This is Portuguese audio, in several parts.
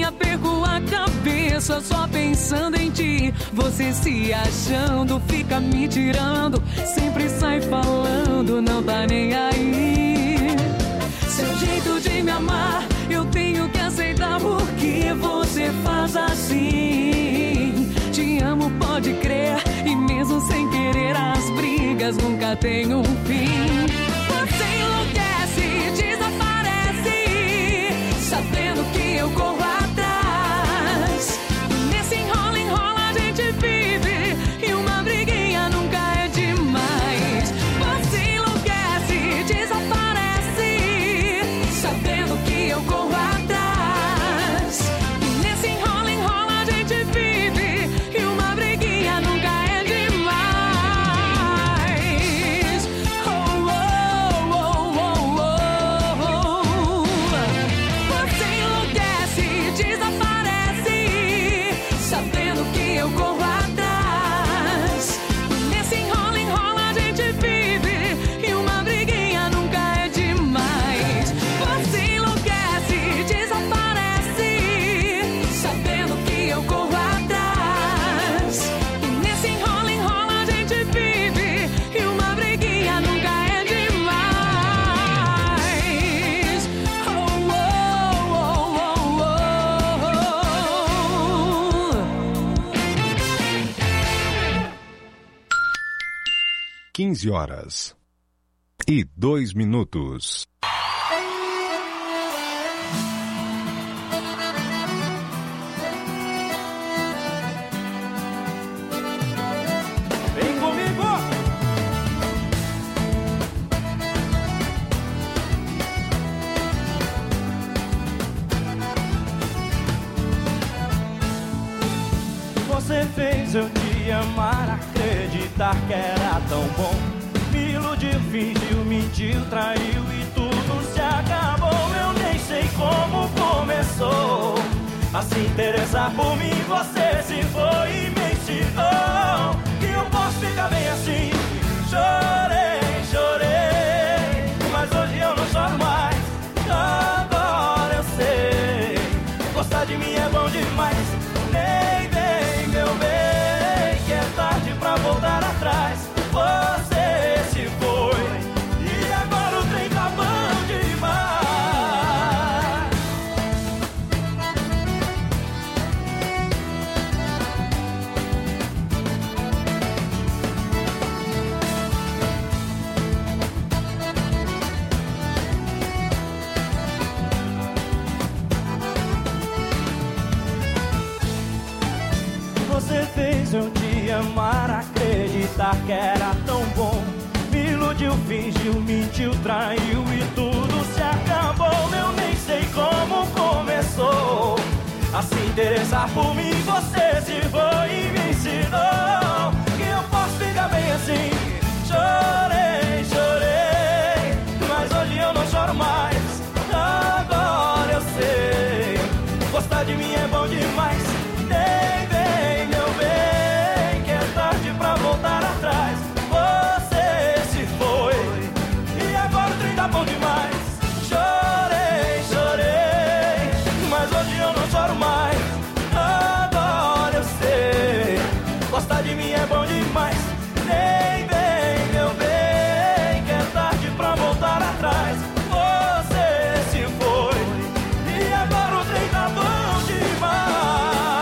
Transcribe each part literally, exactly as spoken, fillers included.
dia perco a cabeça só pensando em ti. Você se achando, fica me tirando, sempre sai falando, não tá nem aí. Seu jeito de me amar, eu tenho que aceitar, porque você faz assim. Te amo, pode crer, e mesmo sem querer as brigas nunca tem um fim. Você enlouquece, desaparece, sabendo que eu corro atrás. Nesse enrola, enrola a gente vive, e uma briguinha nunca é demais. Você enlouquece, desaparece, sabendo que eu corro atrás. Nesse enrola, enrola a gente vive, e uma briguinha nunca é demais. Oh, oh, oh, oh, oh, oh. Você enlouquece, desaparece, sabendo que eu corro atrás. Nesse enrola, enrola a gente vive, e uma briguinha nunca é demais. Você enlouquece, desaparece, sabendo que eu corro atrás. Nesse enrola, enrola a gente vive, e uma briguinha nunca é demais. Oh, oh, oh, oh, oh. quinze horas e dois minutos. Vem comigo! Você fez eu te amar, acreditar que era tão bom. Me iludiu, fingiu, mentiu, traiu e tudo se acabou. Eu nem sei como começou a se interessar por mim. Você se foi e me ensinou que eu posso ficar bem assim. Chorei, chorei, mas hoje eu não choro mais. Agora eu sei, gostar de mim é bom demais. Nem vem, meu bem, que é tarde pra voltar atrás. Você se foi e agora o trem tá bom demais. Você fez eu te amar, acreditar que era tão bom. Me iludiu, fingiu, mentiu, traiu e tudo se acabou. Eu nem sei como começou a se interessar por mim. Você se foi e me ensinou que eu posso ficar bem assim. Chorei, chorei, mas hoje eu não choro mais. Agora eu sei, gostar de mim é bom demais. Nem vem, meu bem, que é tarde pra voltar atrás. Você se foi e agora o trem tá bom demais. Chorei, chorei, mas hoje eu não choro mais. Agora eu sei, gostar de mim é bom demais. Nem vem, meu bem, que é tarde pra voltar atrás. Você se foi e agora o trem tá bom demais.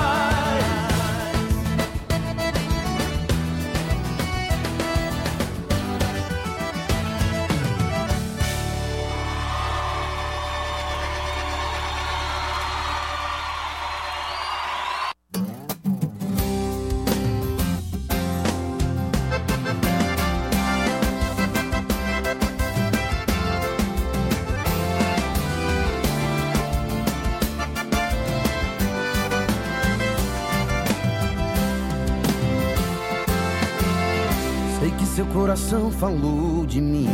Sei que seu coração falou de mim.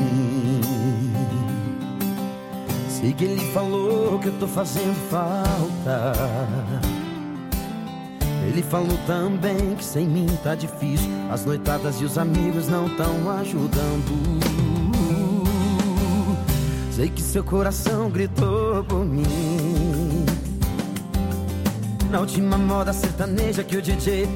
Sei que ele falou que eu tô fazendo falta. Ele falou também que sem mim tá difícil. As noitadas e os amigos não tão ajudando. Sei que seu coração gritou por mim. na última moda sertaneja que o D J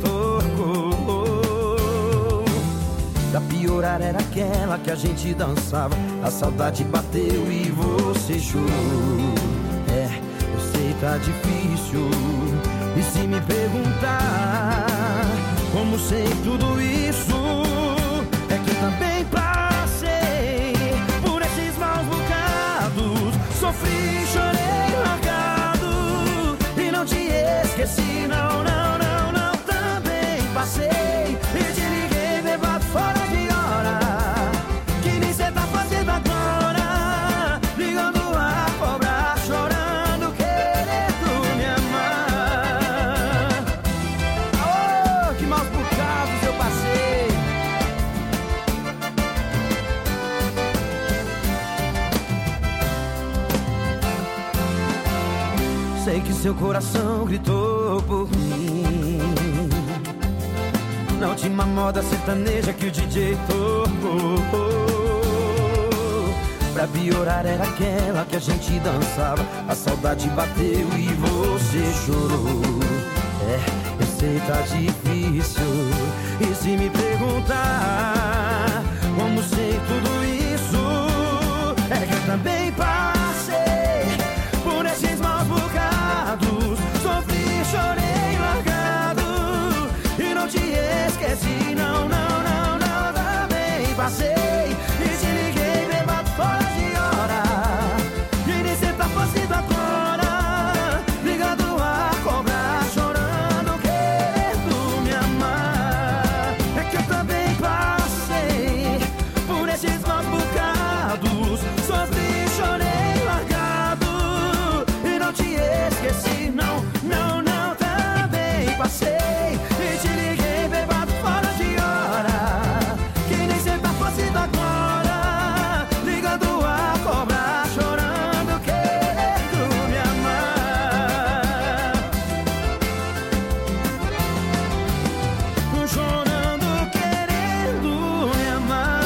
tocou. Pra piorar era aquela que a gente dançava, a saudade bateu e você chorou. É, eu sei tá difícil, e se me perguntar como sei tudo isso, é que eu também passei por esses maus bocados, sofri, chorei, largado, e não te esqueci, não, não, não, não, também passei e te liguei, bebado fora de hora, que nem cê tá fazendo agora, ligando a cobrar, chorando, querendo me amar. Oh, que maus bocados eu passei. Sei que seu coração gritou por mim na última moda sertaneja que o D J tocou. Pra piorar era aquela que a gente dançava, a saudade bateu e você chorou. É, eu sei tá difícil, e se me perguntar como sei tudo isso, é que eu também passei por esses maus bocados, sofri, chorei, largado, e não te esqueci, não, não, não, não, também passei e te liguei, bebado fora de hora, e nem cê tá fazendo agora, ligado a cobrar, chorando, querendo me amar. É que eu também passei por esses maus bocados, sofri, chorei, largado, e não te esqueci, não, não, não, também passei e te liguei, bebado fora de hora, que nem cê tá fazendo agora, ligando a cobrar, chorando, querendo me amar. Chorando, querendo me amar.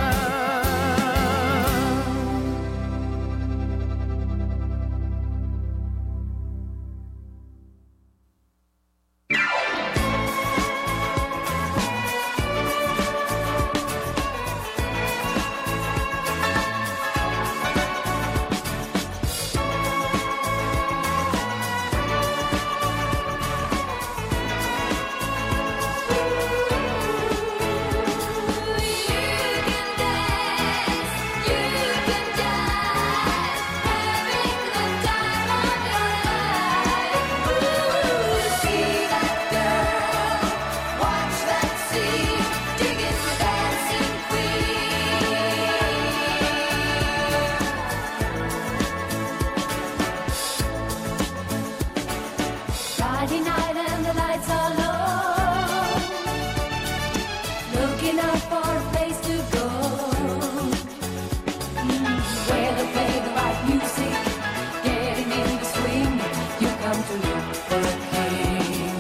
Friday night and the lights are low, looking up for a place to go, mm, where they play the right music, getting in the swing, you come to look for a king.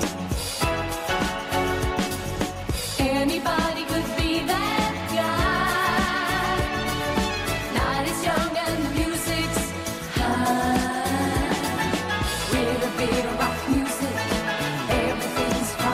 Anybody could be that guy, night is young and the music's high, with a bit of rock music, everything's fine.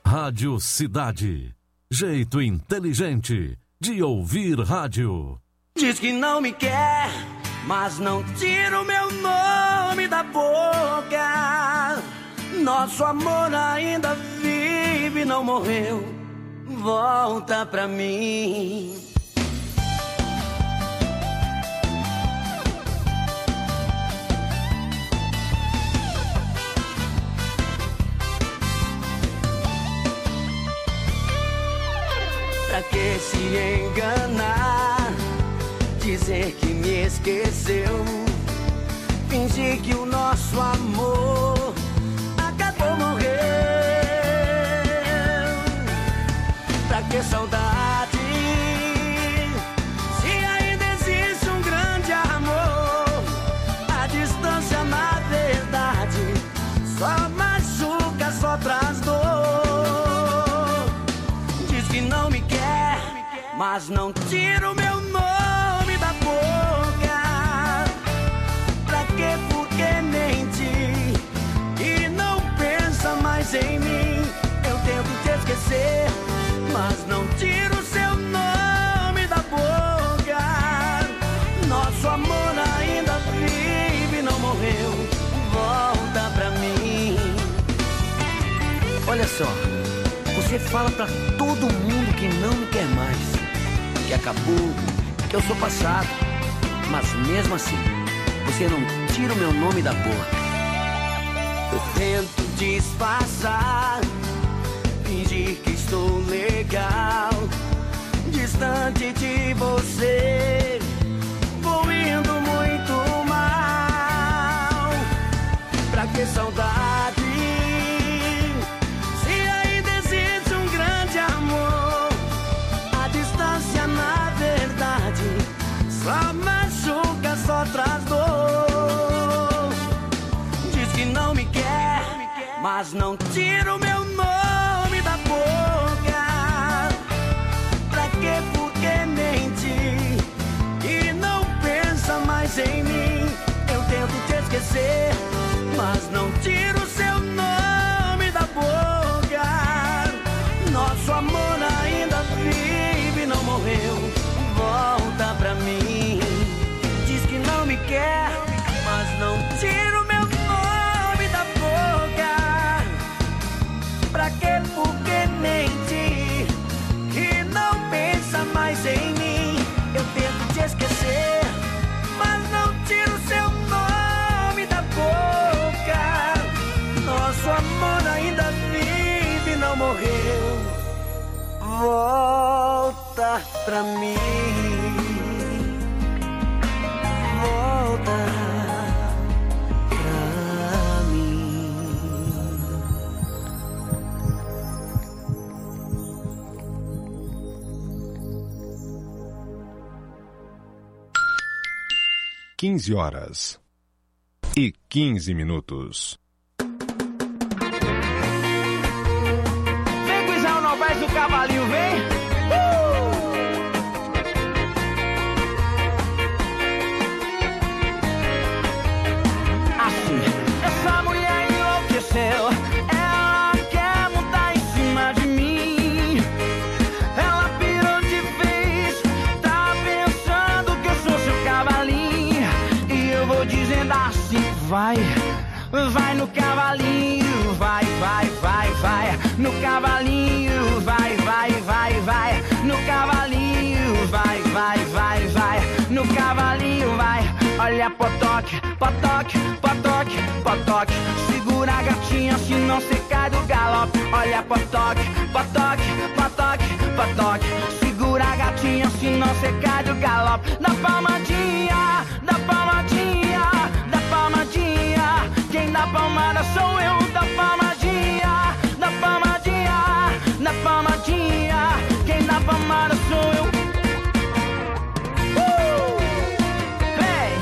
Rádio Cidade. Jeito inteligente de ouvir rádio. Diz que não me quer, mas não tira o meu nome da boca. Nosso amor ainda vive, não morreu. Volta pra mim. Pra que se enganar, dizer que me esqueceu, fingir que o nosso amor acabou, morreu. Pra que saudade, se ainda existe um grande amor? A distância na verdade só machuca, só traz dor. Diz que não me quer, mas não tira o meu nome da boca. Pra que, por que mentir e não pensa mais em mim? Eu tento te esquecer, mas não tiro o seu nome da boca. Nosso amor ainda vive, não morreu. Volta pra mim. Olha só, você fala pra todo mundo que não me quer mais, que acabou, que eu sou passado. Mas mesmo assim, você não tira o meu nome da boca. Eu tento disfarçar, fingir que estou legal, distante de você, vou indo muito mal. Pra que saudade, se ainda existe um grande amor? A distância na verdade só machuca, só traz dor. Diz que não me quer, mas não tira o meu nome da boca. Pra que, por que mentir e não pensa mais em mim? Eu tento te esquecer, mas não tiro o seu nome da boca. Nosso amor ainda vive, não morreu. Volta pra mim. Diz que não me quer, mas não tira o meu nome da boca. Pra que, por que mentir e não pensa mais em mim? Eu tento te esquecer, mas não tiro o seu nome da boca. Nosso amor ainda vive, não morreu. Volta pra mim. Volta pra mim. Quinze horas e quinze minutos. Vem, Guizão, não faz o cavalinho, vem! Uh! Assim, essa mulher enlouqueceu. Ela quer montar em cima de mim. Ela pirou de vez. Tá pensando que eu sou seu cavalinho. E eu vou dizendo assim, vai. Vai no cavalinho, vai, vai, vai, vai. No cavalinho, vai, vai, vai, vai. No cavalinho, vai, vai, vai, vai. No cavalinho, vai. Olha potoque, potoque, potoque, potoque. Segura a gatinha, senão cê cai do galope. Olha potoque, potoque, potoque, potoque. Segura a gatinha, senão cê cai do galope. Da palmadinha, da palmadinha, da palmadinha. Quem dá palmada sou eu, da palmadinha, da palmadinha, da palmadinha. Quem dá palmada sou eu. Uh! Vem!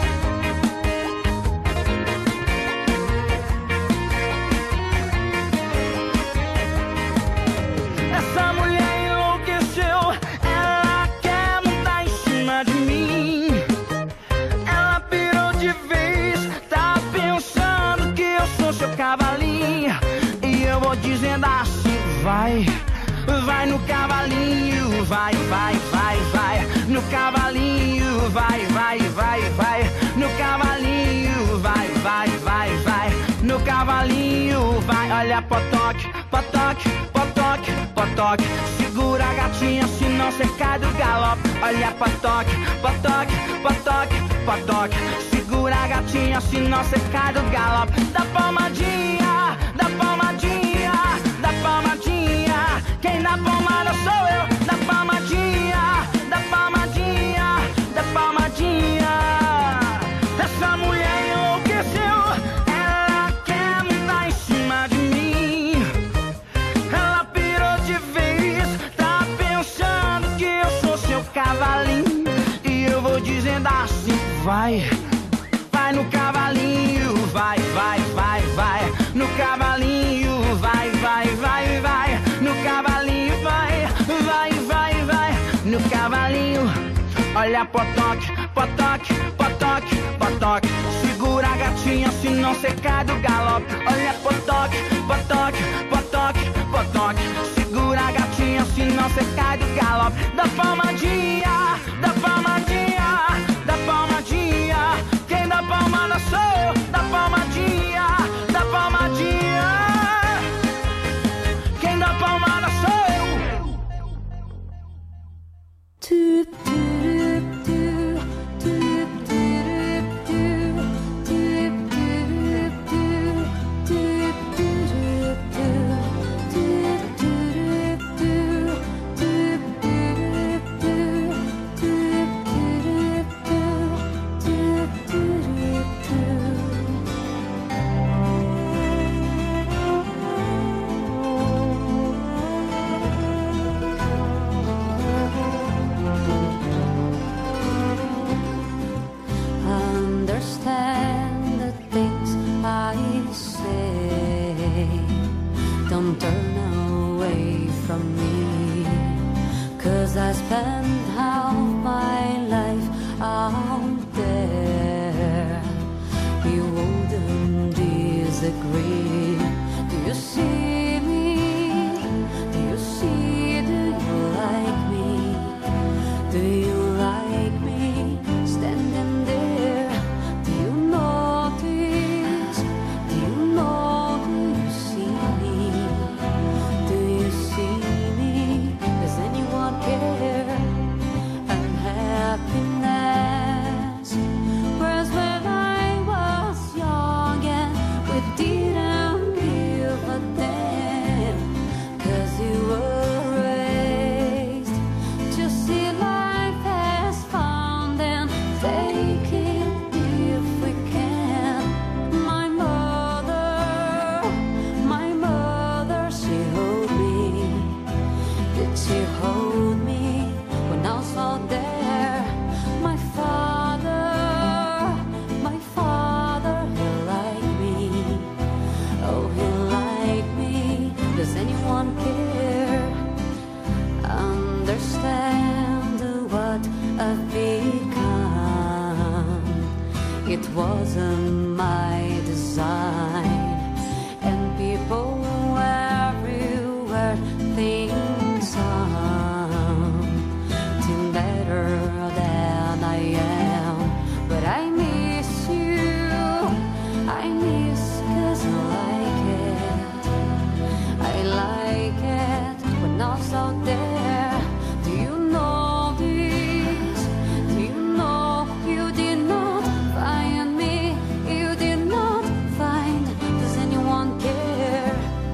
Essa mulher enlouqueceu. Ela quer montar em cima de mim. Ela pirou de vez. Tá pensando que eu sou seu cavalinho. E eu vou dizendo assim, vai, vai no cavalinho, vai, vai, vai, vai, no cavalinho, vai, vai, vai, vai, no cavalinho, vai, vai, vai, vai, no cavalinho, vai, olha potoque, potoque, potoque, potoque, segura a gatinha senão cê cai do galope, olha potoque, potoque, potoque, potoque, segura a gatinha senão cê cai do galope, dá palmadinha, dá palmadinha, dá palmadinha, quem dá palmada sou eu, dá palmadinha, dá palmadinha, dá palmadinha, essa mulher enlouqueceu, ela quer me dar em cima de mim, ela pirou de vez, tá pensando que eu sou seu cavalinho, e eu vou dizendo assim, vai, vai no cavalinho, vai, vai, vai, vai, no cavalinho, vai, vai, vai, vai, no cavalinho, vai, vai, vai, vai, no cavalinho, olha potoque, potoque, potoque, potoque, segura a gatinha senão cê cai do galope, olha potoque, potoque, potoque, potoque, segura a gatinha senão cê cai do galope, dá palmadinha, dá palmadinha, dá palmadinha, quem dá palmada sou eu, dá palmadinha, dá palmadinha, quem dá palmada sou eu. Understand the things I say, don't turn away from me, 'cause I spent half my life out there, you wouldn't disagree, do you see me, do you see, do you like me, do you like me, standing there, do you notice, do you know, do you see me, do you see me, does anyone care, unhappiness, whereas when I was young and we didn't give a damn, 'cause you were raised to see life as fun and take it if we can. My mother, my mother, she hold me, did she hold me when I was out there? My father, my father, he liked me, oh he liked me, does anyone care? Understand what I've become, it wasn't my design, and people everywhere think something better than I am, but I miss you, I miss 'cause I like it, I like it when I was out there, do you know this, do you know you did not find me, you did not find, does anyone care,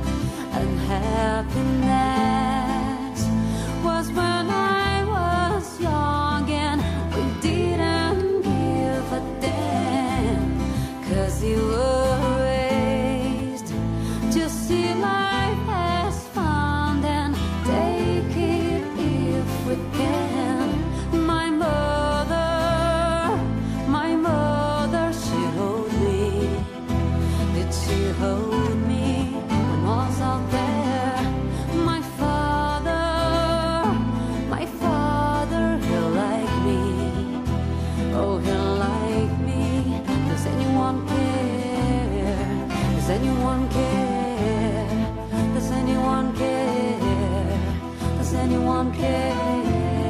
unhappiness was when I was young and we didn't give a damn, 'cause you were raised to see life as fun and take it if we can. My mother, my mother, she hold me, did she hold me when I was out there? My father, my father, he liked me, oh he liked me, does anyone care, does anyone care, does anyone care? someone care.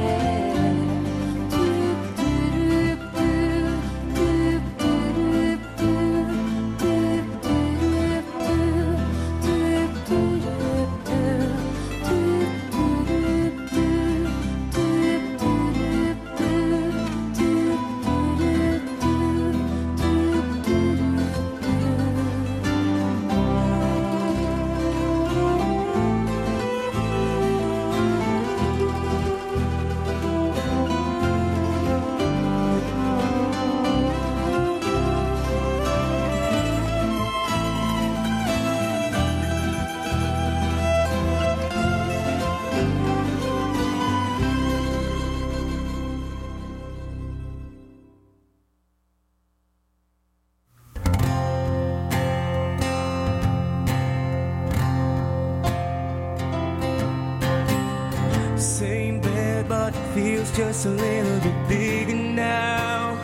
Same bed, but it feels just a little bit bigger now.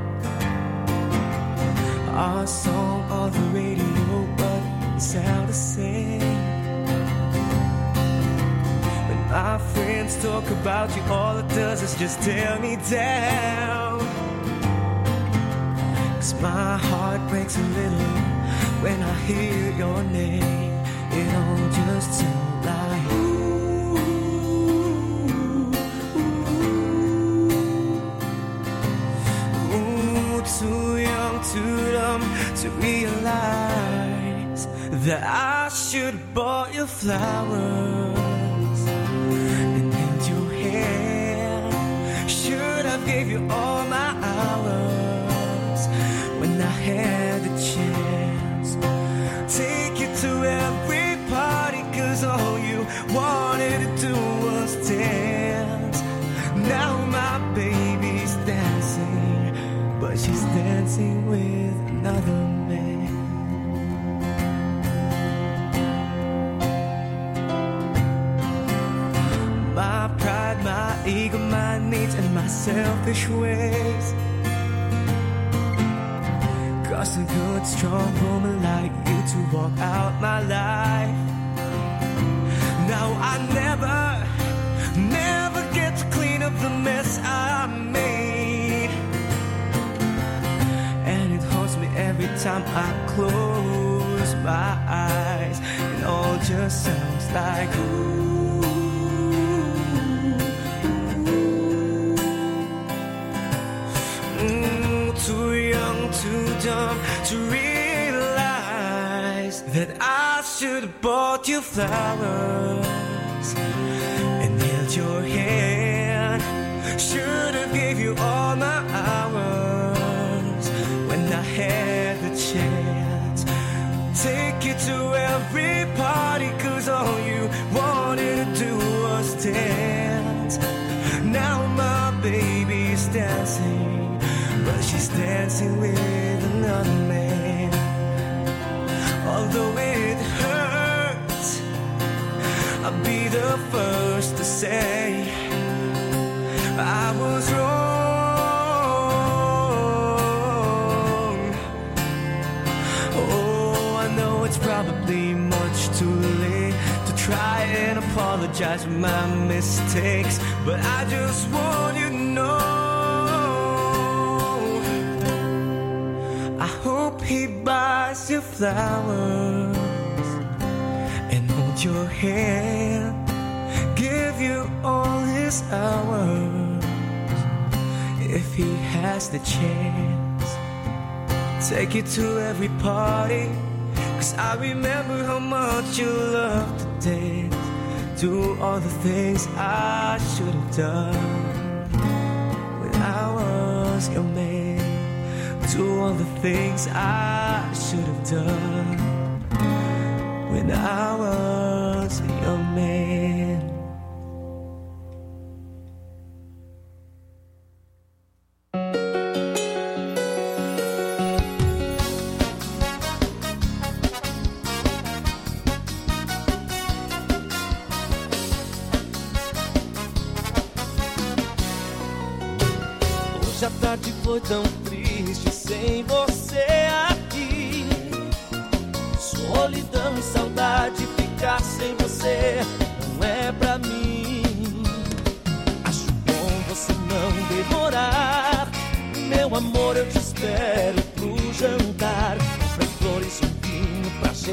Our song on the radio, but it sounds the same. When my friends talk about you, all it does is just tear me down. 'Cause my heart breaks a little when I hear your name. It all just sounds like too young, too dumb to realize that I should have bought you flowers and held your hand. Should have gave you all my hours when I had the chance. Take you to every party, 'cause all you wanted to do was dance. Now my baby's dancing, but she's dancing with another man. My pride, my ego, my needs, and my selfish ways cost a good, strong woman like you to walk out my life. Now I never, never get to clean up the mess I made. Every time I close my eyes, it all just sounds like ooh. Mm, too young, too dumb to realize that I should have bought you flowers and held your hand. Should have gave you all my hours when I had the chance. Take you to every party, 'cause all you wanted to do was dance. Now my baby's dancing, but she's dancing with another man. Although it hurts, I'll be the first to say I was wrong. Oh, I know it's probably much too late to try and apologize for my mistakes, but I just want you to know I hope he buys you flowers and hold your hand, give you all his hours if he has the chance. Take you to every party, 'cause I remember how much you love to dance. Do all the things I should have done when I was your man. Do all the things I should have done when I was your man. Hoje a tarde foi tão triste sem você aqui. Solidão e saudade, ficar sem você não é pra mim.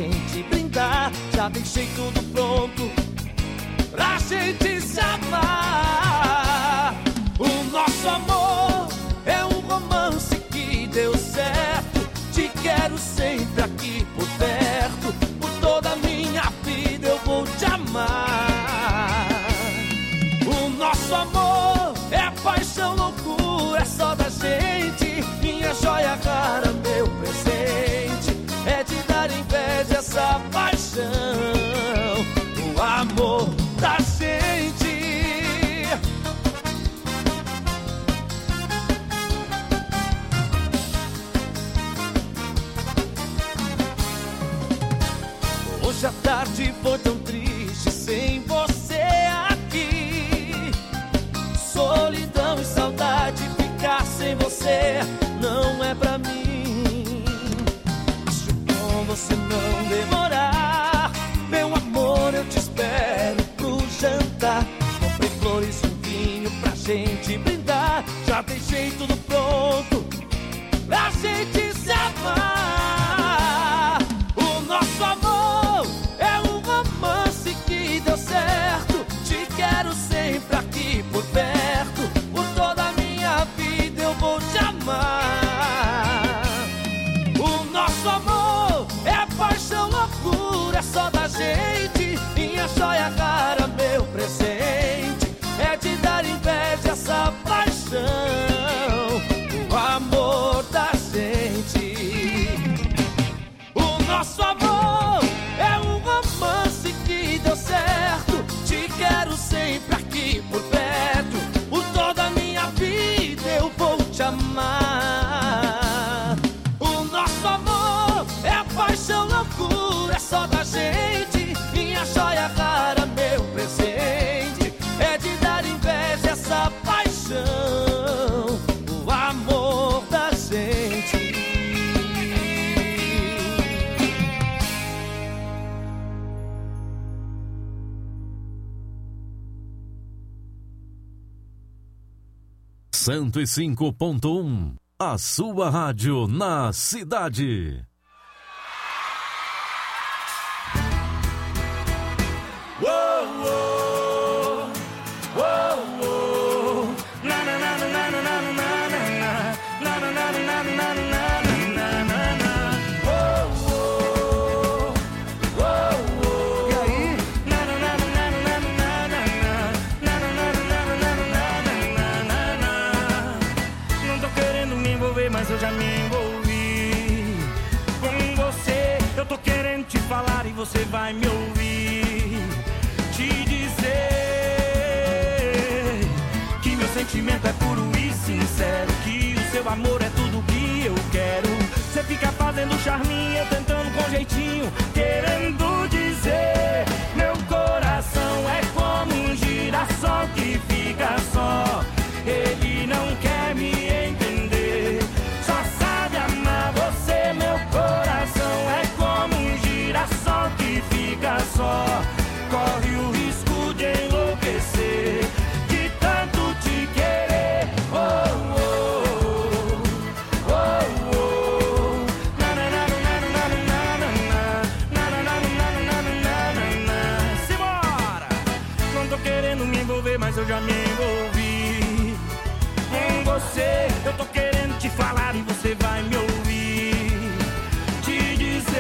gente brindar. Já deixei tudo pronto pra gente se amar. O nosso amor é um romance que deu certo. Te quero sempre aqui por perto. Por toda a minha vida eu vou te amar. O nosso amor é paixão, loucura, é só da gente. Minha joia rara, meu presente, é de dar inveja essa paixão. O amor da gente. Hoje a tarde foi tão triste sem você aqui. Solidão e saudade, ficar sem você não é pra mim. Acho bom você não demorar. Meu amor, eu te espero pro jantar. Comprei flores e um vinho pra gente brindar. Já deixei tudo pronto pra gente se amar. O nosso amor é um romance que deu certo. Te quero sempre aqui por perto. Por toda a minha vida eu vou te amar. O nosso amor é paixão, loucura, é só da gente. Minha joia rara, meu presente, é de dar inveja essa paixão. O amor da gente. O nosso amor é um romance que deu certo. Te quero sempre aqui por perto. Por toda a minha vida eu vou te amar. O nosso amor é paixão, loucura, é só da gente. Minha joia rara, meu presente, é de dar inveja essa paixão. O amor da gente. cento e cinco ponto um, a sua rádio na cidade. Mas eu já me envolvi com você. Eu tô querendo te falar e você vai me ouvir. Te dizer que meu sentimento é puro e sincero, que o seu amor é tudo que eu quero. Você fica fazendo charminho, eu tentando com jeitinho, querendo dizer: meu coração é como um girassol que fica só. Ele não quer me entender, só sabe amar você. Meu coração é como um girassol que fica só. Corre o risco de enlouquecer, de tanto te querer. Oh, oh, oh, oh, oh. Na, na, na, na, na, na, na, na, na, na, na, na, na, na. Simbora! Não tô querendo me envolver, mas eu já me envolvi com você. Eu tô querendo te falar e você vai me ouvir. Te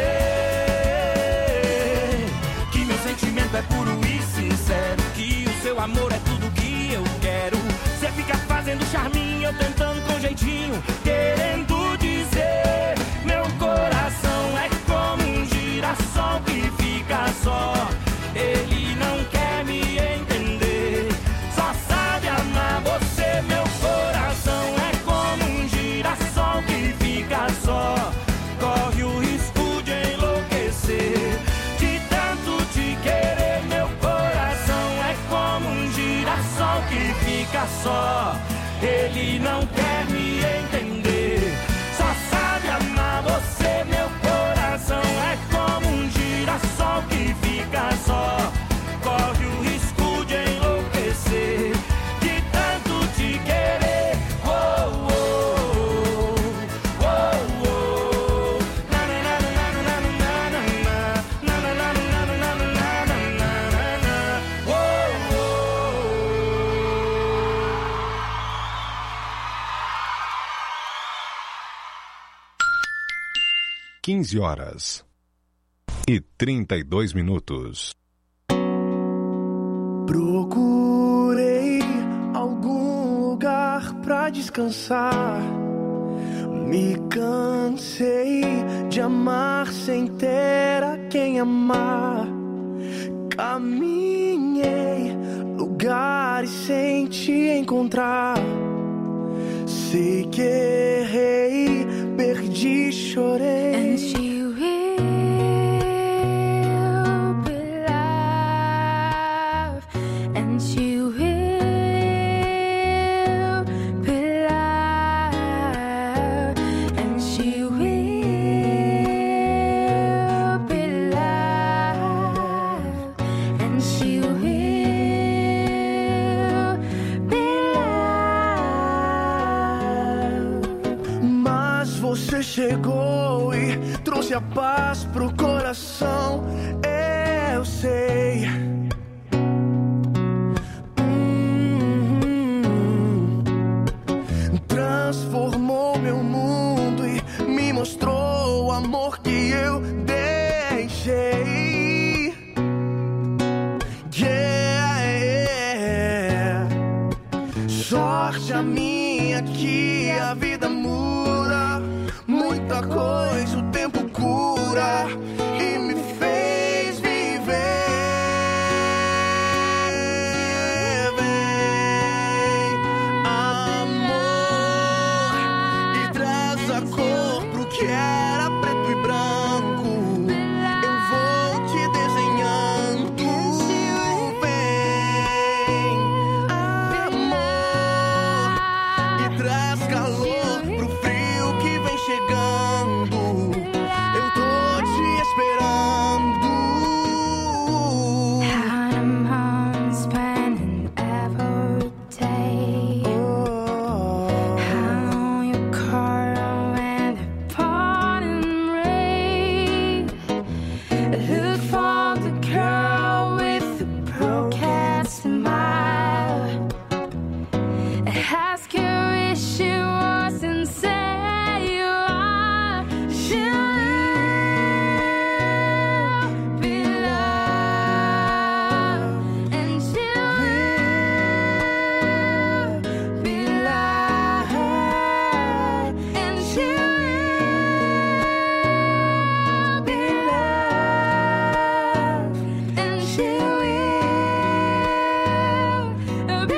dizer que meu sentimento é puro e sincero, que o seu amor é tudo que eu quero. Você fica fazendo charminho, eu tentando com jeitinho, querendo dizer: meu coração é como um girassol que fica só. Ele não quer me entender, só sabe amar você. Meu coração é como um girassol que fica só. Corre o risco de enlouquecer, de tanto te querer. Meu coração é como um girassol que fica só. Ele não quer me entender, só sabe amar você. Meu coração é como um girassol que fica só. Corre o risco de enlouquecer, de tanto te querer. Oh, oh, oh, oh, oh. Na, na, na, na, na, na, na, na. quinze horas e trinta e dois minutos. Procurei algum lugar pra descansar. Me cansei de amar sem ter a quem amar. Caminhei lugares sem te encontrar. Sei que errei, perdi, chorei. And she will be loved. And she will be loved. And she will be loved. And she will be loved. Mas você chegou e trouxe a paz pro coração. Eu sei. Hum, transformou meu mundo e me mostrou o amor que eu deixei. Yeah, yeah. Sorte a minha que a vida muda. Muita coisa o tempo cura e me fez viver. Vem, amor, e traz a cor pro que era preto e branco. Eu vou te desenhando. Vem, amor, e traz calor pro frio que vem chegando. Eu tô te esperando. I'm home spending every day. How long you call when the pouring rain? Look for the girl with the broken smile. Ask her if she was and say you are. She will be loved. And she will be loved. And she will be loved. And she will be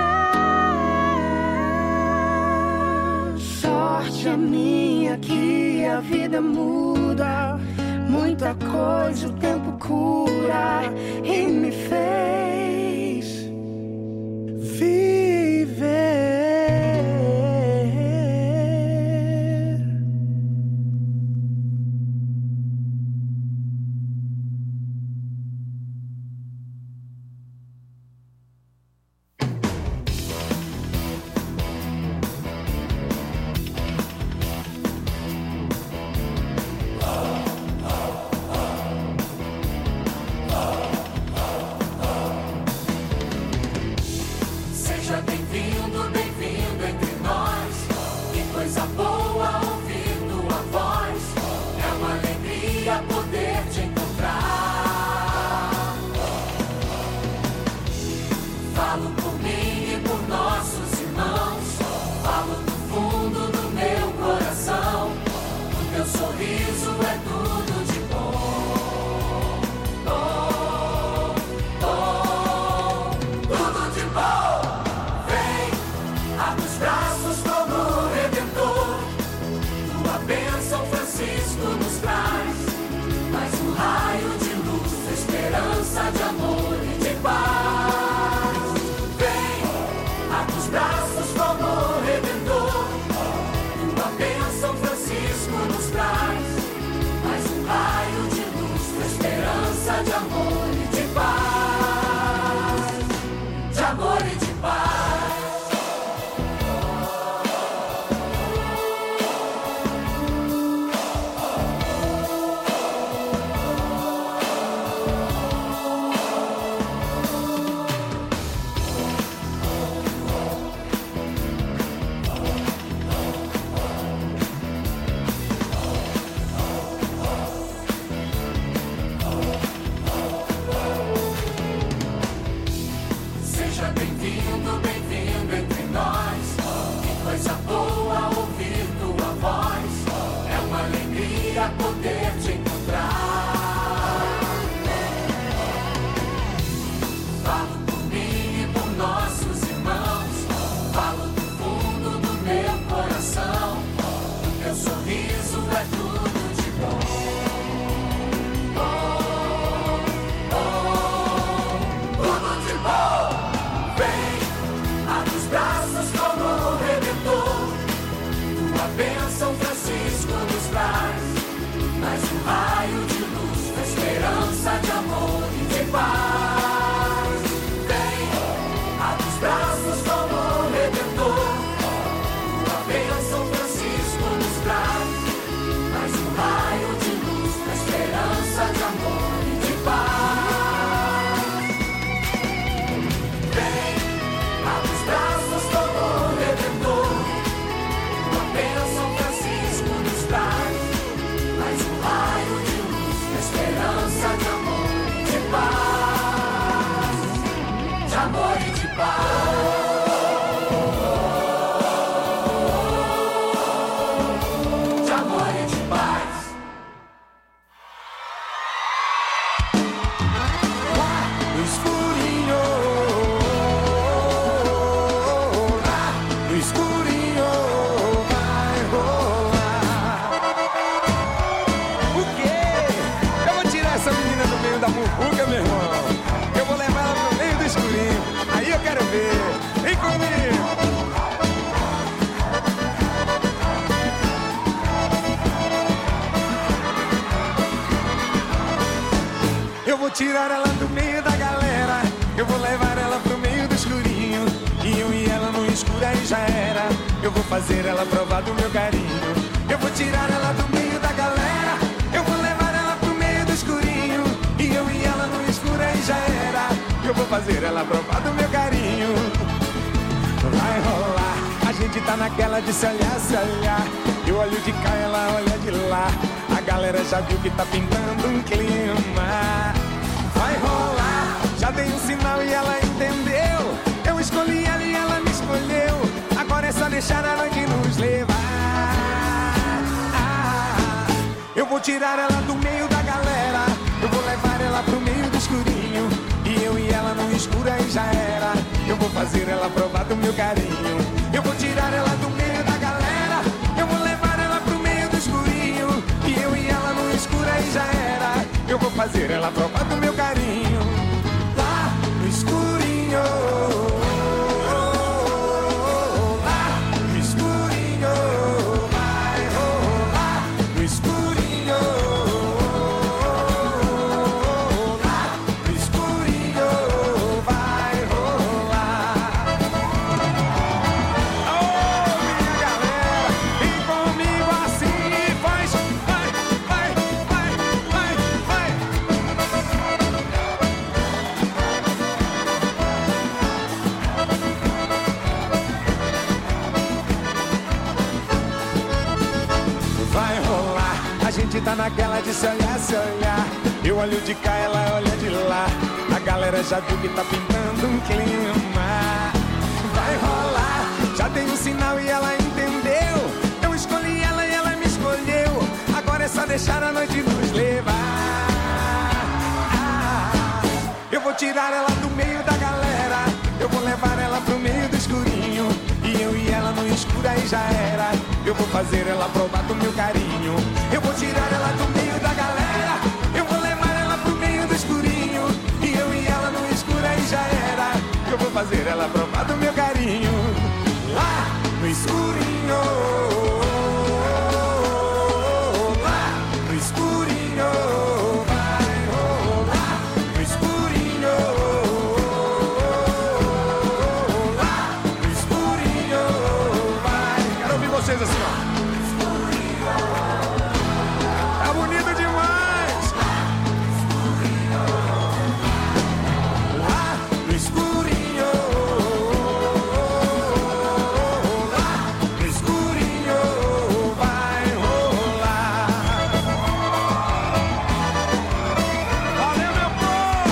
loved. Sorte a minha que a vida muda. Muita coisa o tempo cura e me fez viver. Seja bem-vindo, bem-vindo entre nós. Que coisa boa ouvir tua voz. É uma alegria poder te encontrar. Falo por mim e por nossos irmãos. Falo do fundo do meu coração. O teu sorriso é tudo de bom. Oh, oh, tudo de bom. Vem, abre os braços como Redentor. Tua bênção, Francisco, nos traz. Mais um raio de luz, esperança, de amor e de paz. Vem, abre os braços como Redentor. Tua bênção, Francisco, nos traz. Mais um raio de luz, esperança, de amor e de paz. De amor e de paz. amor e de paz. De amor e de paz. Lá no escurinho, lá no escurinho vai rolar. O quê? Eu vou tirar essa menina do meio da muvuca, meu irmão. Eu vou levar ela pro meio do escurinho. Aí eu quero ver. Vem comigo. Eu vou tirar ela do meio da galera. Eu vou levar ela pro meio do escurinho. E eu e ela no escuro aí já era. Eu vou fazer ela provar do meu carinho. Eu vou tirar ela do meio da galera. Eu vou levar ela pro meio do escurinho. E eu e ela no escuro aí já era. Eu vou fazer ela provar do meu carinho. Vai rolar, a gente tá naquela de se olhar, se olhar. Eu olho de cá, ela olha de lá. A galera já viu que tá pintando um clima. Vai rolar, já dei um sinal e ela entendeu. Eu escolhi ela e ela me escolheu. Agora é só deixar a noite nos levar. Eu vou tirar ela do meio da galera. Eu vou levar ela pro meio do escurinho. E eu e ela no escuro aí já era. Eu vou fazer ela provar do meu carinho. Eu vou tirar ela do meio da galera. Eu vou levar ela pro meio do escurinho. E eu e ela no escuro aí já era. Eu vou fazer ela provar do meu carinho. Lá no escurinho. Lá no escurinho. Vai rolar no escurinho. Lá no escurinho. Vai rolar. Ô, minha galera, vem comigo assim e faz. Vai, vai, vai, vai, vai. Vai rolar, a gente tá naquela de se olhar, se olhar. Eu olho de cá, ela olha de lá. A galera já viu que tá pintando um clima. Vai rolar, já dei um sinal e ela entendeu. Eu escolhi ela e ela me escolheu. Agora é só deixar a noite nos levar. Eu vou tirar ela do meio da galera. Eu vou levar ela pro meio do escurinho. E eu e ela no escuro aí já era. Eu vou fazer ela provar do meu carinho. Eu vou tirar ela do meio da galera. Eu vou levar ela pro meio do escurinho. E eu e ela no escuro aí já era. Eu vou fazer ela provar do meu carinho. Lá no escurinho. Lá no escurinho. Vai rolar no escurinho. Lá no escurinho. Vai. Quero ouvir vocês assim, ó. Tá bonito demais. Lá no escurinho. Lá no escurinho. Vai rolar. Valeu, meu povo.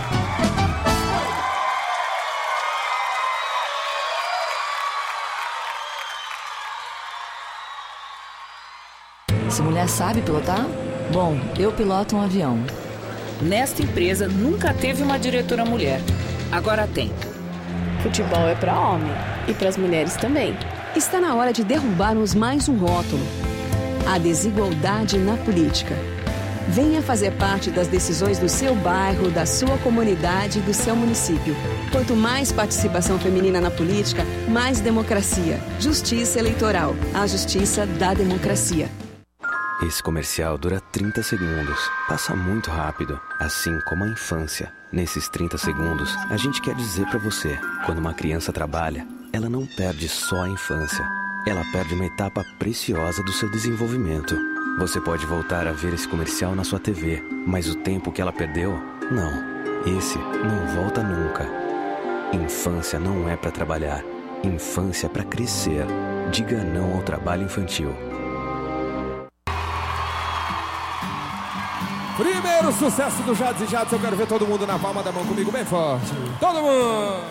Essa mulher sabe pilotar? Bom, eu piloto um avião. Nesta empresa nunca teve uma diretora mulher. Agora tem. Futebol é para homem e para as mulheres também. Está na hora de derrubarmos mais um rótulo: a desigualdade na política. Venha fazer parte das decisões do seu bairro, da sua comunidade e do seu município. Quanto mais participação feminina na política, mais democracia. Justiça Eleitoral. A justiça da democracia. Esse comercial dura trinta segundos. Passa muito rápido, assim como a infância. Nesses trinta segundos, a gente quer dizer pra você: quando uma criança trabalha, ela não perde só a infância. Ela perde uma etapa preciosa do seu desenvolvimento. Você pode voltar a ver esse comercial na sua T V, mas o tempo que ela perdeu, não. Esse não volta nunca. Infância não é pra trabalhar. Infância é pra crescer. Diga não ao trabalho infantil. Primeiro sucesso do Jades e Jades. Eu quero ver todo mundo na palma da mão comigo bem forte. Todo mundo!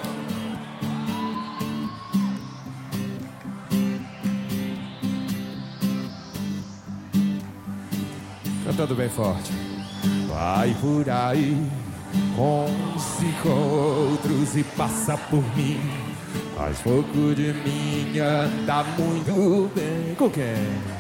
Cantando bem forte. Vai por aí com cinco outros e passa por mim. Faz pouco de mim anda muito bem. Com quem?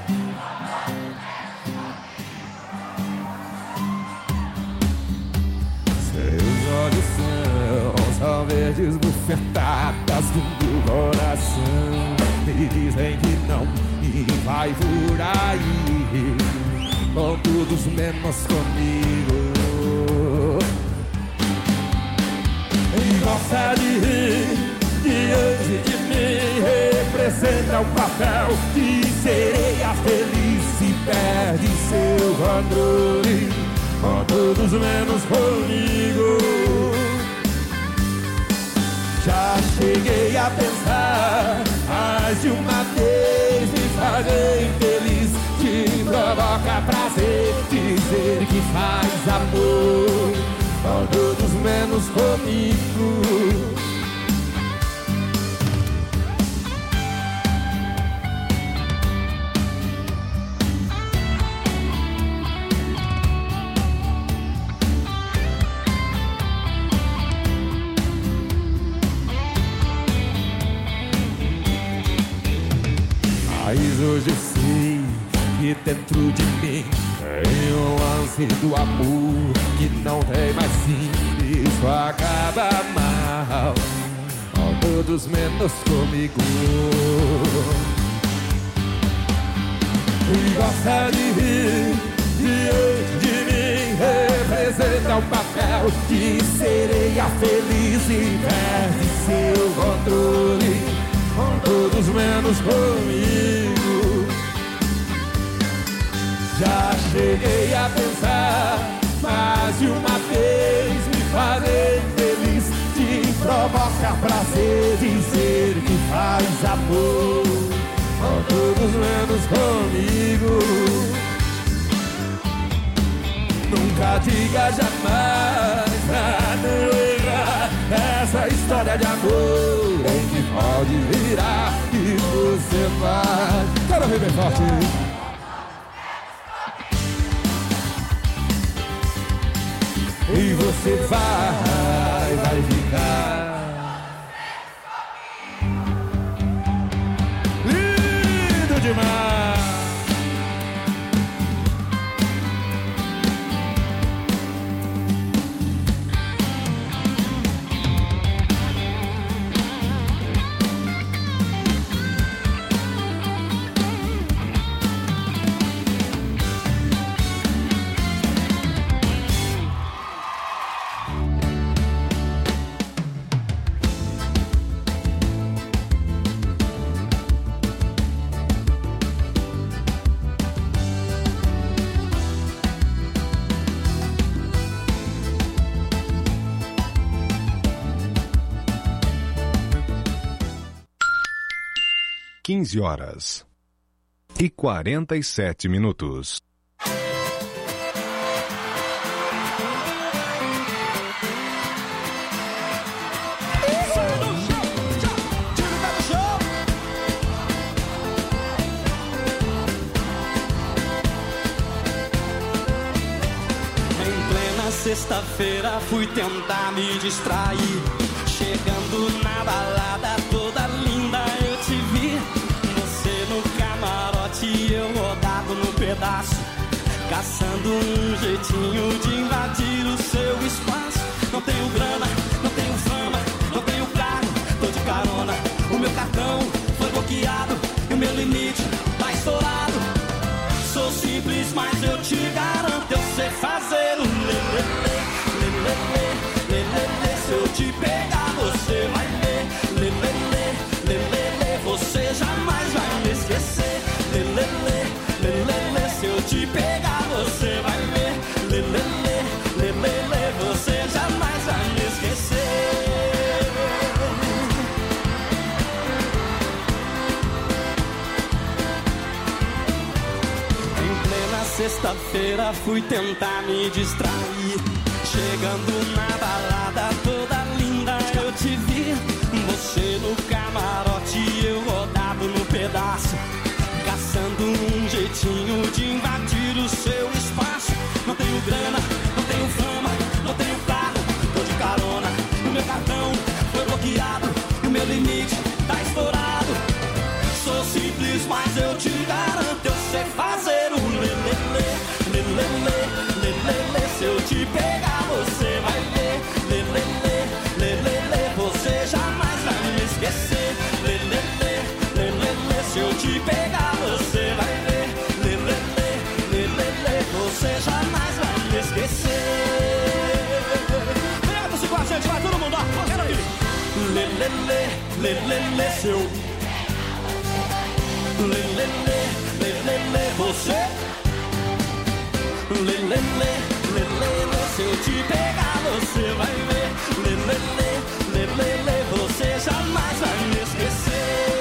Olhos são, são verdes bufetadas do meu coração. Me dizem que não e vai por aí com todos menos comigo. E gosta de rir diante de mim, representa o papel de sereia feliz e perde seu controle com todos menos comigo. Já cheguei a pensar mais de uma vez me fazer infeliz. Te provoca prazer dizer que faz amor com todos menos comigo. Mas hoje eu sei que dentro de mim tem um lance do amor que não tem mais fim. Isso acaba mal, com todos menos comigo. E gosta de rir diante de mim, representa o papel de sereia feliz e perde seu controle com todos menos comigo. Já cheguei a pensar mais de uma vez me fazer feliz. Te provoca prazer dizer que faz amor com todos menos comigo. Nunca diga jamais pra não errar essa história de amor em que pode virar e você vai. Quero ouvir bem forte. E você vai, vai ficar lindo demais. quinze horas e quarenta e sete minutos. Em plena sexta-feira fui tentar me distrair. Chegando na balada toda linda eu te vi. Você no camarote e eu rodado no pedaço, caçando um jeitinho de invadir o seu espaço. Não tenho grana, não tenho fama, não tenho carro, tô de carona. O meu cartão foi bloqueado e o meu limite tá estourado. Sou simples, mas eu te garanto, eu sei fazer o lelele, lelele, lelele. Se eu te pegar, você vai ver, lelele, lelele. Você jamais vai me esquecer, lelele, lelele. Se eu te pegar, você vai ver, lelele, lelele. Você jamais vai me esquecer. sexta-feira fui tentar me distrair. Chegando na balada toda linda eu te vi. Você no camarote, eu rodado no pedaço, caçando um jeitinho de invadir o seu espaço. Não tenho grana, não tenho fama, não tenho carro, tô de carona. O meu cartão foi bloqueado, o meu limite tá estourado. Sou simples, mas eu te garanto, eu sei fazer o lelele, lelele, lelele. Se eu te pegar, você vai ver, lelele, lelele. Você jamais vai me esquecer, lelele, lelele. Se eu te pegar, você vai ver, lelele, lelele. Você jamais vai me esquecer. Pega você com a gente, vai todo mundo, ó, quero ouvir. Lelele, lelele, seu. Lelele, lelele, você. Lelele, lelele, se eu te pegar, você vai ver. Lelele, lelele, você jamais vai me esquecer.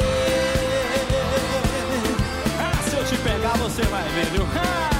Ah, se eu te pegar, você vai ver, viu? Ah!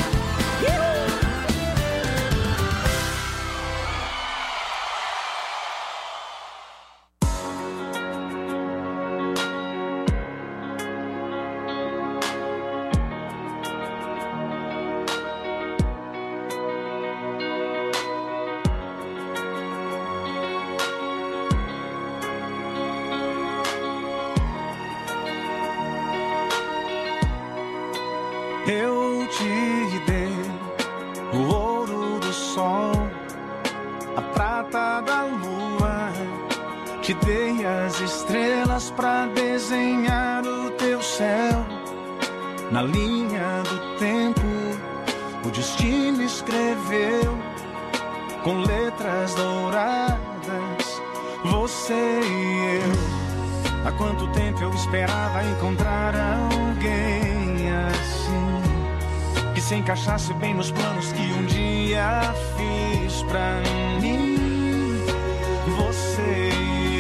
Eu te dei o ouro do sol, a prata da lua. Te dei as estrelas pra desenhar o teu céu. Na linha do tempo, o destino escreveu com letras douradas, você e eu. Há quanto tempo eu esperava encontrar alguém assim, que se encaixasse bem nos planos que um dia fiz pra mim. Você e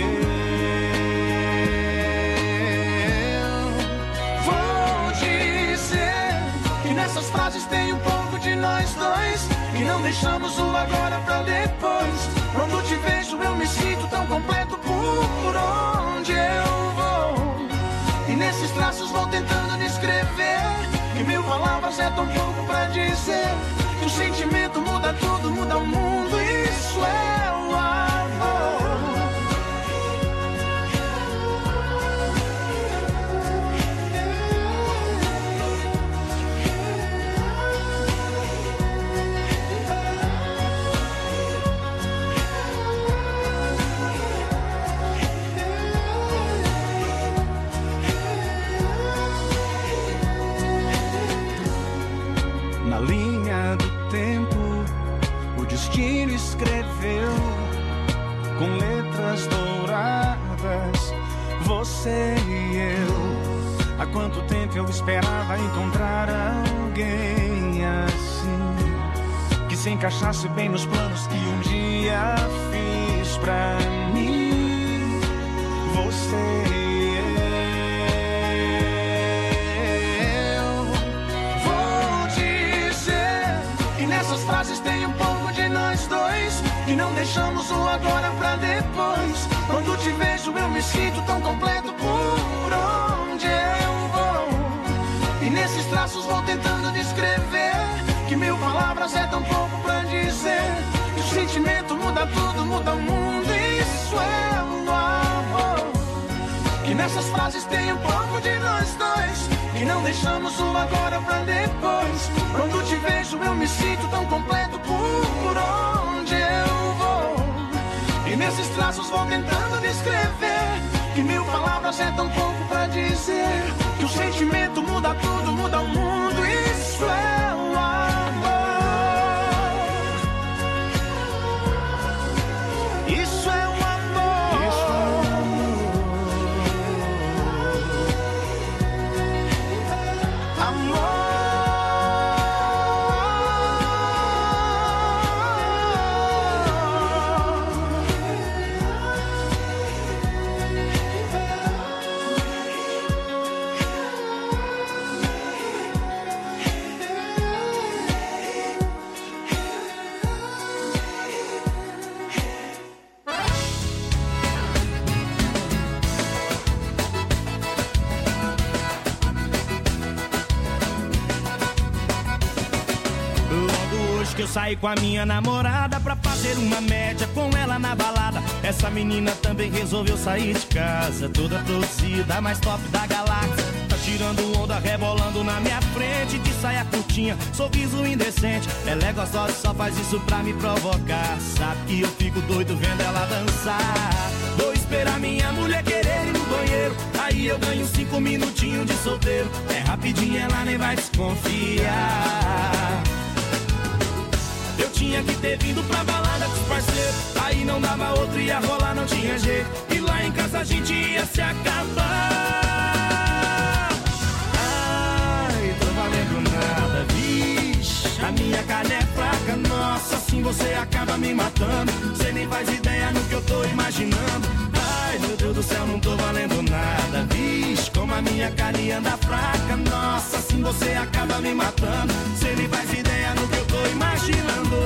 eu. Vou dizer que nessas frases tem um pouco de nós dois, que não deixamos o agora pra depois. Quando te vejo eu me sinto tão completo por onde eu vou. E nesses traços vou tentando descrever que mil palavras é tão pouco pra dizer que o sentimento muda tudo, muda o mundo. Isso é o amor. Na linha do tempo, o destino escreveu com letras douradas, você e eu. Há quanto tempo eu esperava encontrar alguém assim, que se encaixasse bem nos planos que um dia fiz pra mim. Você e eu. Vou dizer que nessas frases tem um pouco de nós dois, que não deixamos o agora pra depois. Quando te vejo eu me sinto tão completo por onde eu vou. E nesses traços vou tentando descrever que mil palavras é tão pouco pra dizer que o sentimento muda tudo, muda o mundo. Isso é o amor. Que nessas frases tem um pouco de nós dois, que não deixamos o agora pra depois. Quando te vejo eu me sinto tão completo por onde eu vou. E nesses traços vou tentando descrever que mil palavras é tão pouco pra dizer que o sentimento muda tudo, muda o mundo. Isso é o amor. Isso é o amor. Isso é o amor. Amor. saí com a minha namorada pra fazer uma média com ela na balada. Essa menina também resolveu sair de casa, toda produzida, mais top da galáxia. Tá tirando onda, rebolando na minha frente, de saia curtinha, sorriso indecente. Ela é gostosa e só faz isso pra me provocar. Sabe que eu fico doido vendo ela dançar. Vou esperar minha mulher querer ir no banheiro, aí eu ganho cinco minutinhos de solteiro. É rapidinho, ela nem vai desconfiar. Eu tinha que ter vindo pra balada com os parceiros, aí não dava outro, ia rolar, não tinha jeito. E lá em casa a gente ia se acabar. Ai, tô valendo nada, vixe. A minha carne é fraca, nossa, assim você acaba me matando. Cê nem faz ideia no que eu tô imaginando. Ai, meu Deus do céu, não tô valendo nada, vixe. Como a minha carne anda fraca, nossa, assim você acaba me matando. Cê nem faz ideia no que eu tô imaginando.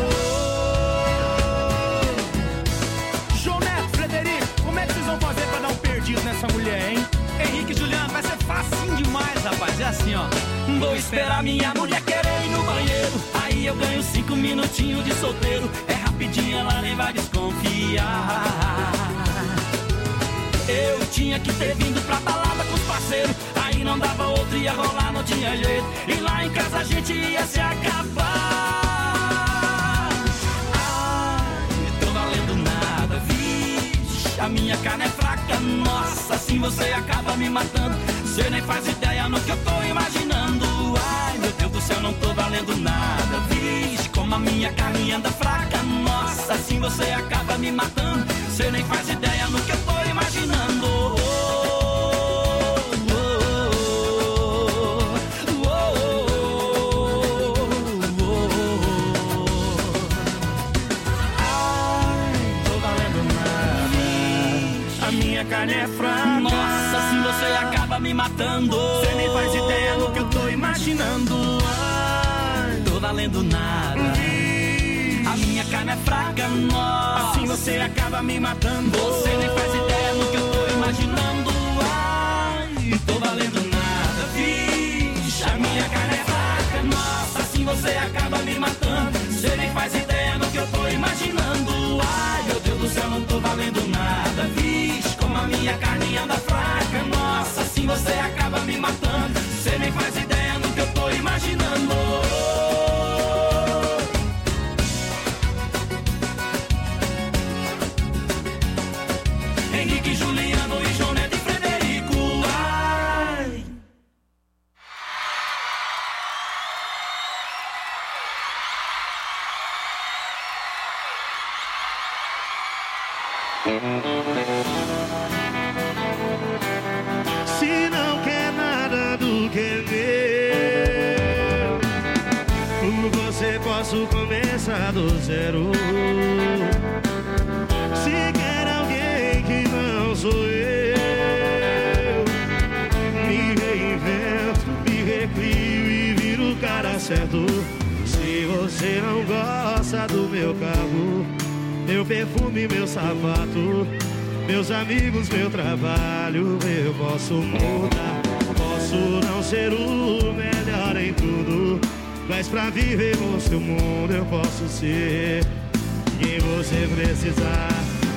João Neto, Frederico, como é que vocês vão fazer pra dar um perdido nessa mulher, hein? Henrique e Juliano, vai ser facinho demais, rapaz. É assim, ó. Vou esperar minha mulher querer ir no banheiro, aí eu ganho cinco minutinhos de solteiro. É rapidinho, ela nem vai desconfiar. Eu tinha que ter vindo pra balada com os parceiros, aí não dava outro, ia rolar, não tinha jeito. E lá em casa a gente ia se acabar. Ai, tô valendo nada, vixe. A minha carne é fraca, nossa, assim você acaba me matando. Cê nem faz ideia no que eu tô imaginando. Ai, meu Deus do céu, não tô valendo nada, vixe. Como a minha carne anda fraca, nossa, assim você acaba me matando. Cê nem faz ideia no que eu tô imaginando. Oh, oh, oh, oh, oh, oh. Ai, tô valendo nada. A minha carne é fraca, nossa, assim você acaba me matando. Cê nem faz ideia no que eu tô imaginando. Ai, tô valendo nada. A minha carne é fraca, nossa, assim você acaba me matando. Você nem faz ideia no que eu tô imaginando. Ai, tô valendo nada, vixe. A minha carne é fraca, nossa, assim você acaba me matando. Você nem faz ideia no que eu tô imaginando. Ai, meu Deus do céu, não tô valendo nada, vixe. Como a minha carne anda fraca, nossa, assim você acaba me matando. Você nem faz ideia no que eu tô imaginando. Henrique, Juliano e João Neto e Frederico. Ai. Se não quer nada do que é meu, por você posso começar do zero. Se quer alguém que não sou eu, me reinvento, me recrio e viro o cara certo. Se você não gosta do meu carro, meu perfume, meu sapato, meus amigos, meu trabalho, eu posso mudar. Posso não ser o melhor em tudo, mas pra viver no seu mundo eu posso ser quem você precisar.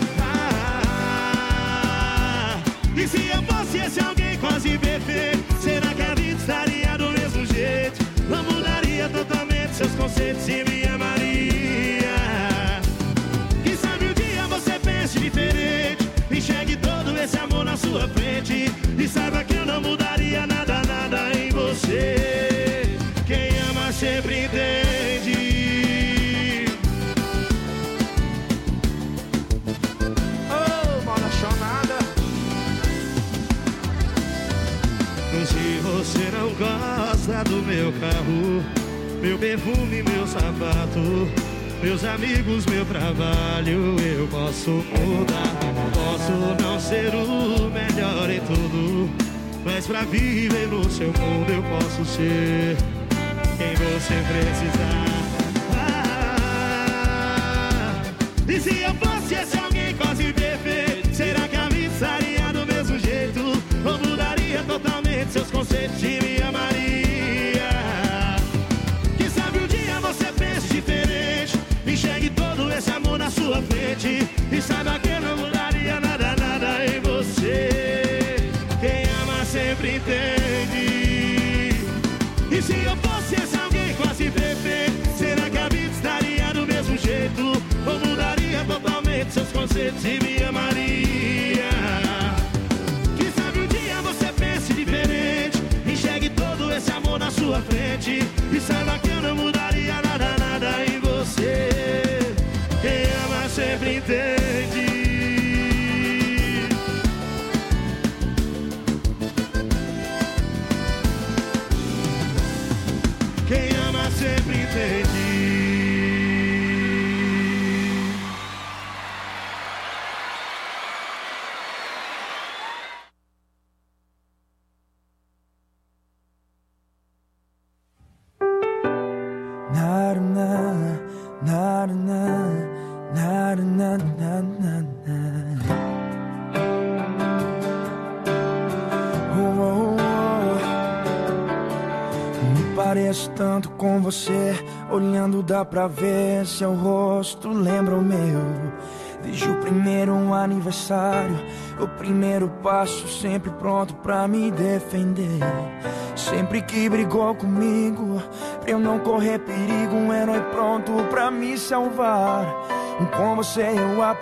Ah, e se eu fosse esse alguém quase perfeito, será que a vida estaria do mesmo jeito? Não mudaria totalmente seus conceitos e me amaria. Quem sabe um dia você pense diferente, enxergue todo esse amor na sua frente e saiba que eu não mudaria nada, nada em você. Quem ama sempre entende. Oh, bola chamada. Se você não gosta do meu carro, meu perfume, meu sapato, meus amigos, meu trabalho, eu posso mudar. Posso não ser o melhor em tudo, mas pra viver no seu mundo eu posso ser quem você precisar. Ah, e se eu fosse esse alguém quase perfeito, será que a vida estaria do mesmo jeito? Ou mudaria totalmente seus conceitos e me amaria? Quem sabe um dia você pense diferente, sua frente. E saiba que eu não mudaria nada, nada em você. Quem ama sempre entende. E se eu fosse esse alguém quase perfeito, será que a vida estaria do mesmo jeito? Ou mudaria totalmente seus conceitos e me amaria? Quem sabe um dia você pense diferente, enxergue todo esse amor na sua frente. E saiba que eu não mudaria nada, nada em você. Quem ama sempre entende. Quem ama sempre entende. Na na na na na na na na na. Oh, oh, oh. Me pareço tanto com você, olhando dá pra ver seu rosto lembra o meu. Desde o primeiro aniversário, o primeiro passo, sempre pronto pra me defender. Sempre que brigou comigo, pra eu não correr perigo, um herói pronto pra me salvar. Com você eu aprendi